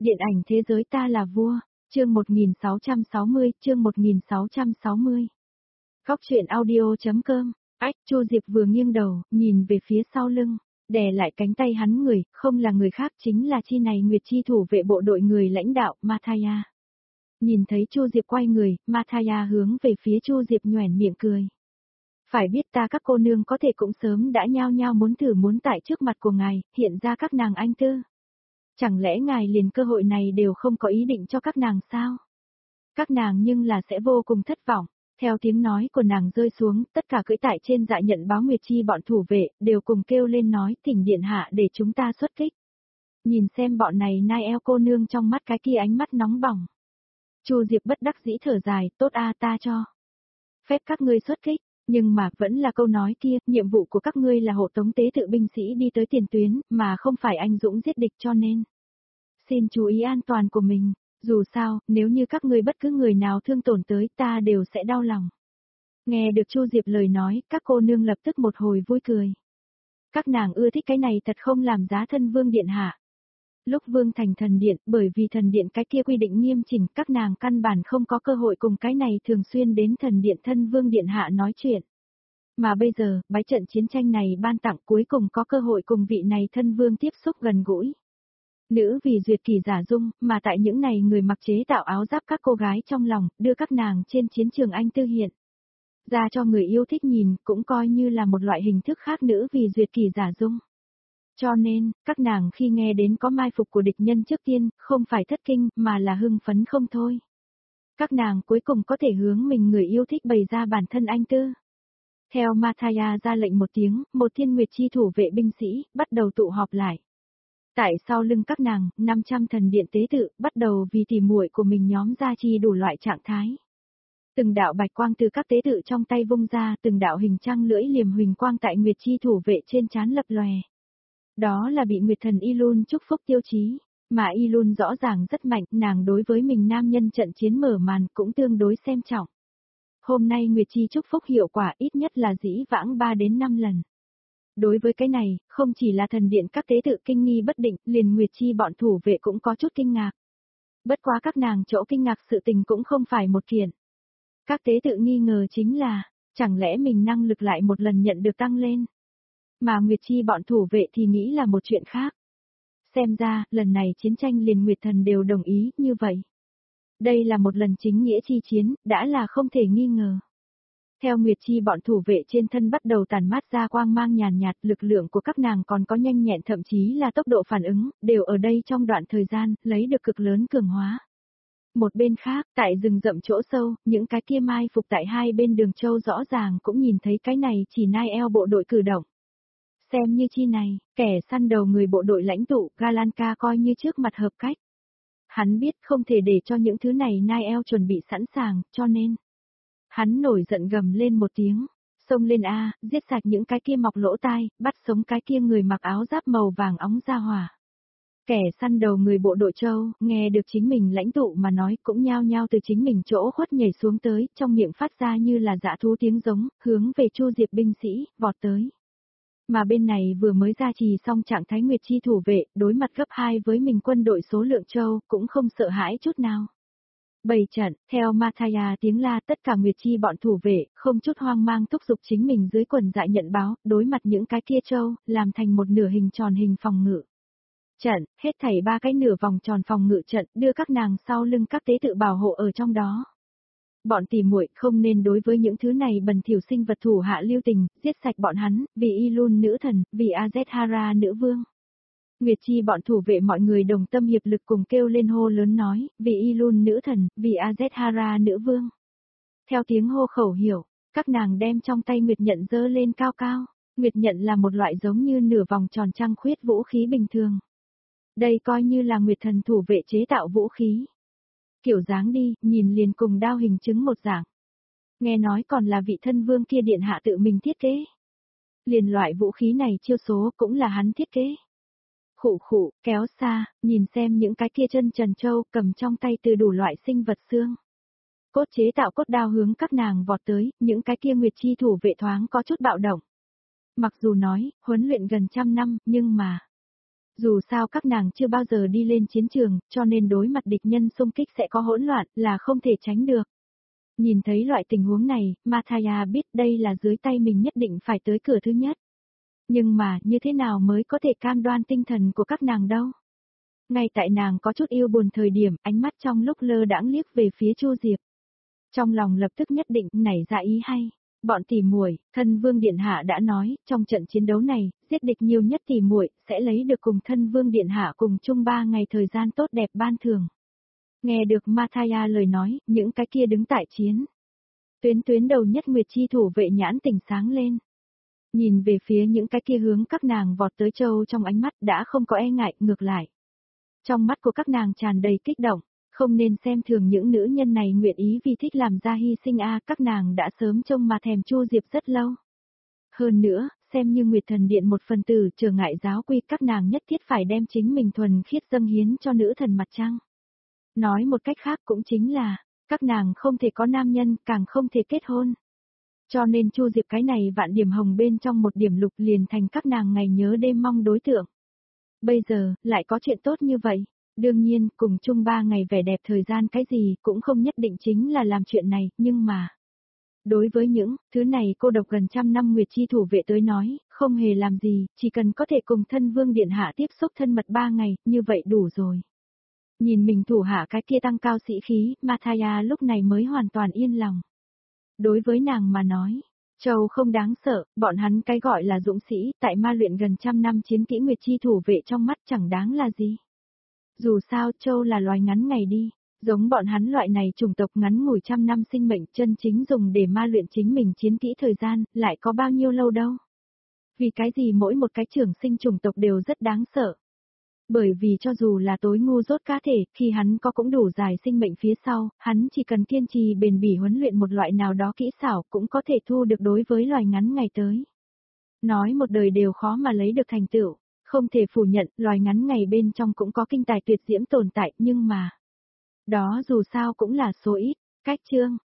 Điện ảnh thế giới ta là vua, chương 1660, chương 1660. Góc truyện audio.com. Ách, Chu Diệp vừa nghiêng đầu, nhìn về phía sau lưng, đè lại cánh tay hắn người, không là người khác chính là chi này Nguyệt Chi thủ vệ bộ đội người lãnh đạo, Mathaya. Nhìn thấy Chu Diệp quay người, Mathaya hướng về phía Chu Diệp nhoẻn miệng cười. Phải biết ta các cô nương có thể cũng sớm đã nhao nhao muốn thử muốn tại trước mặt của ngài, hiện ra các nàng anh tư. Chẳng lẽ ngài liền cơ hội này đều không có ý định cho các nàng sao? Các nàng nhưng là sẽ vô cùng thất vọng. Theo tiếng nói của nàng rơi xuống, tất cả cưỡi tại trên dạ nhận báo Nguyệt Chi bọn thủ vệ, đều cùng kêu lên nói thỉnh điện hạ để chúng ta xuất kích. Nhìn xem bọn này nai eo cô nương trong mắt cái kia ánh mắt nóng bỏng. Chu Diệp bất đắc dĩ thở dài, tốt a ta cho phép các ngươi xuất kích. Nhưng mà, vẫn là câu nói kia, nhiệm vụ của các ngươi là hộ tống tế tự binh sĩ đi tới tiền tuyến, mà không phải anh dũng giết địch cho nên. Xin chú ý an toàn của mình, dù sao, nếu như các ngươi bất cứ người nào thương tổn tới ta đều sẽ đau lòng. Nghe được Chu Diệp lời nói, các cô nương lập tức một hồi vui cười. Các nàng ưa thích cái này thật không làm giá thân vương điện hạ. Lúc vương thành thần điện, bởi vì thần điện cái kia quy định nghiêm chỉnh, các nàng căn bản không có cơ hội cùng cái này thường xuyên đến thần điện thân vương điện hạ nói chuyện. Mà bây giờ, bái trận chiến tranh này ban tặng cuối cùng có cơ hội cùng vị này thân vương tiếp xúc gần gũi. Nữ vì duyệt kỳ giả dung, mà tại những này người mặc chế tạo áo giáp các cô gái trong lòng, đưa các nàng trên chiến trường anh tư hiện. Ra cho người yêu thích nhìn, cũng coi như là một loại hình thức khác nữ vì duyệt kỳ giả dung. Cho nên, các nàng khi nghe đến có mai phục của địch nhân trước tiên, không phải thất kinh, mà là hưng phấn không thôi. Các nàng cuối cùng có thể hướng mình người yêu thích bày ra bản thân anh tư. Theo Mathaya ra lệnh một tiếng, một thiên Nguyệt Chi thủ vệ binh sĩ, bắt đầu tụ họp lại. Tại sau lưng các nàng, 500 thần điện tế tự, bắt đầu vì tỉ muội của mình nhóm ra chi đủ loại trạng thái. Từng đạo bạch quang từ các tế tự trong tay vung ra, từng đạo hình trăng lưỡi liềm huỳnh quang tại Nguyệt Chi thủ vệ trên trán lập lòe. Đó là bị Nguyệt thần Ilun chúc phúc tiêu chí, mà Ilun rõ ràng rất mạnh, nàng đối với mình nam nhân trận chiến mở màn cũng tương đối xem trọng. Hôm nay Nguyệt Chi chúc phúc hiệu quả ít nhất là dĩ vãng 3 đến 5 lần. Đối với cái này, không chỉ là thần điện các tế tự kinh nghi bất định, liền Nguyệt Chi bọn thủ vệ cũng có chút kinh ngạc. Bất quá các nàng chỗ kinh ngạc sự tình cũng không phải một kiện. Các tế tự nghi ngờ chính là, chẳng lẽ mình năng lực lại một lần nhận được tăng lên. Mà Nguyệt Chi bọn thủ vệ thì nghĩ là một chuyện khác. Xem ra, lần này chiến tranh liền Nguyệt thần đều đồng ý như vậy. Đây là một lần chính nghĩa chi chiến, đã là không thể nghi ngờ. Theo Nguyệt Chi bọn thủ vệ trên thân bắt đầu tàn mát ra quang mang nhàn nhạt, lực lượng của các nàng còn có nhanh nhẹn thậm chí là tốc độ phản ứng, đều ở đây trong đoạn thời gian, lấy được cực lớn cường hóa. Một bên khác, tại rừng rậm chỗ sâu, những cái kia mai phục tại hai bên đường châu rõ ràng cũng nhìn thấy cái này chỉ nai eo bộ đội cử động. Xem như chi này, kẻ săn đầu người bộ đội lãnh tụ, Galanka coi như trước mặt hợp cách. Hắn biết không thể để cho những thứ này nai eo chuẩn bị sẵn sàng, cho nên. Hắn nổi giận gầm lên một tiếng, xông lên a, giết sạch những cái kia mọc lỗ tai, bắt sống cái kia người mặc áo giáp màu vàng óng ra hỏa. Kẻ săn đầu người bộ đội châu, nghe được chính mình lãnh tụ mà nói cũng nhao nhao từ chính mình chỗ khuất nhảy xuống tới, trong miệng phát ra như là dã thú tiếng giống, hướng về Chu Diệp binh sĩ, vọt tới. Mà bên này vừa mới ra trì xong trạng thái Nguyệt Chi thủ vệ, đối mặt gấp 2 với mình quân đội số lượng châu, cũng không sợ hãi chút nào. Bày trận, theo Mathaya tiếng la tất cả Nguyệt Chi bọn thủ vệ, không chút hoang mang thúc giục chính mình dưới quần dạ nhận báo, đối mặt những cái kia châu, làm thành một nửa hình tròn hình phòng ngự. Trận, hết thảy 3 cái nửa vòng tròn phòng ngự trận, đưa các nàng sau lưng các tế tự bảo hộ ở trong đó. Bọn tỉ muội không nên đối với những thứ này bần thiểu sinh vật thủ hạ lưu tình, giết sạch bọn hắn, vì Ilun nữ thần, vì Azethara nữ vương. Nguyệt Chi bọn thủ vệ mọi người đồng tâm hiệp lực cùng kêu lên hô lớn nói, vì Ilun nữ thần, vì Azethara nữ vương. Theo tiếng hô khẩu hiệu, các nàng đem trong tay Nguyệt nhận giơ lên cao cao. Nguyệt nhận là một loại giống như nửa vòng tròn trăng khuyết vũ khí bình thường. Đây coi như là Nguyệt thần thủ vệ chế tạo vũ khí. Kiểu dáng đi, nhìn liền cùng đao hình chứng một dạng. Nghe nói còn là vị thân vương kia điện hạ tự mình thiết kế. Liền loại vũ khí này chiêu số cũng là hắn thiết kế. Khụ khụ, kéo xa, nhìn xem những cái kia chân trần châu cầm trong tay từ đủ loại sinh vật xương. Cốt chế tạo cốt đao hướng các nàng vọt tới, những cái kia Nguyệt Chi thủ vệ thoáng có chút bạo động. Mặc dù nói, huấn luyện gần 100 năm, nhưng mà. Dù sao các nàng chưa bao giờ đi lên chiến trường, cho nên đối mặt địch nhân xung kích sẽ có hỗn loạn là không thể tránh được. Nhìn thấy loại tình huống này, Mathaya biết đây là dưới tay mình nhất định phải tới cửa thứ nhất. Nhưng mà, như thế nào mới có thể cam đoan tinh thần của các nàng đâu? Ngay tại nàng có chút yêu buồn thời điểm, ánh mắt trong lúc lơ đãng liếc về phía Chu Diệp. Trong lòng lập tức nhất định nảy ra ý hay. Bọn tỉ muội, thân vương điện hạ đã nói, trong trận chiến đấu này, giết địch nhiều nhất tỉ muội sẽ lấy được cùng thân vương điện hạ cùng chung 3 ngày thời gian tốt đẹp ban thường. Nghe được Mathaya lời nói, những cái kia đứng tại chiến tuyến đầu nhất Nguyệt chi thủ vệ nhãn tỉnh sáng lên. Nhìn về phía những cái kia hướng các nàng vọt tới châu trong ánh mắt đã không có e ngại, ngược lại. Trong mắt của các nàng tràn đầy kích động, không nên xem thường những nữ nhân này nguyện ý vì thích làm ra hy sinh các nàng đã sớm trông mà thèm Chu Diệp rất lâu. Hơn nữa, xem như Nguyệt Thần Điện một phần tử trở ngại giáo quy các nàng nhất thiết phải đem chính mình thuần khiết dâng hiến cho nữ thần mặt trăng. Nói một cách khác cũng chính là, các nàng không thể có nam nhân, càng không thể kết hôn. Cho nên Chu Diệp cái này vạn điểm hồng bên trong một điểm lục liền thành các nàng ngày nhớ đêm mong đối tượng. Bây giờ, lại có chuyện tốt như vậy. Đương nhiên, cùng chung 3 ngày vẻ đẹp thời gian cái gì cũng không nhất định chính là làm chuyện này, nhưng mà. Đối với những thứ này cô độc gần trăm năm Nguyệt chi thủ vệ tới nói, không hề làm gì, chỉ cần có thể cùng thân vương điện hạ tiếp xúc thân mật 3 ngày, như vậy đủ rồi. Nhìn mình thủ hạ cái kia tăng cao sĩ khí, Mathaya lúc này mới hoàn toàn yên lòng. Đối với nàng mà nói, Châu không đáng sợ, bọn hắn cái gọi là dũng sĩ, tại ma luyện gần trăm năm chiến kỹ Nguyệt chi thủ vệ trong mắt chẳng đáng là gì. Dù sao Châu là loài ngắn ngày đi, giống bọn hắn loại này chủng tộc ngắn ngủi trăm năm sinh mệnh chân chính dùng để ma luyện chính mình chiến kỹ thời gian, lại có bao nhiêu lâu đâu. Vì cái gì mỗi một cái trưởng sinh chủng tộc đều rất đáng sợ. Bởi vì cho dù là tối ngu dốt cá thể, khi hắn có cũng đủ dài sinh mệnh phía sau, hắn chỉ cần kiên trì bền bỉ huấn luyện một loại nào đó kỹ xảo cũng có thể thu được đối với loài ngắn ngày tới. Nói một đời đều khó mà lấy được thành tựu, không thể phủ nhận loài ngắn ngày bên trong cũng có kinh tài tuyệt diễm tồn tại nhưng mà. Đó dù sao cũng là số ít, cách chương.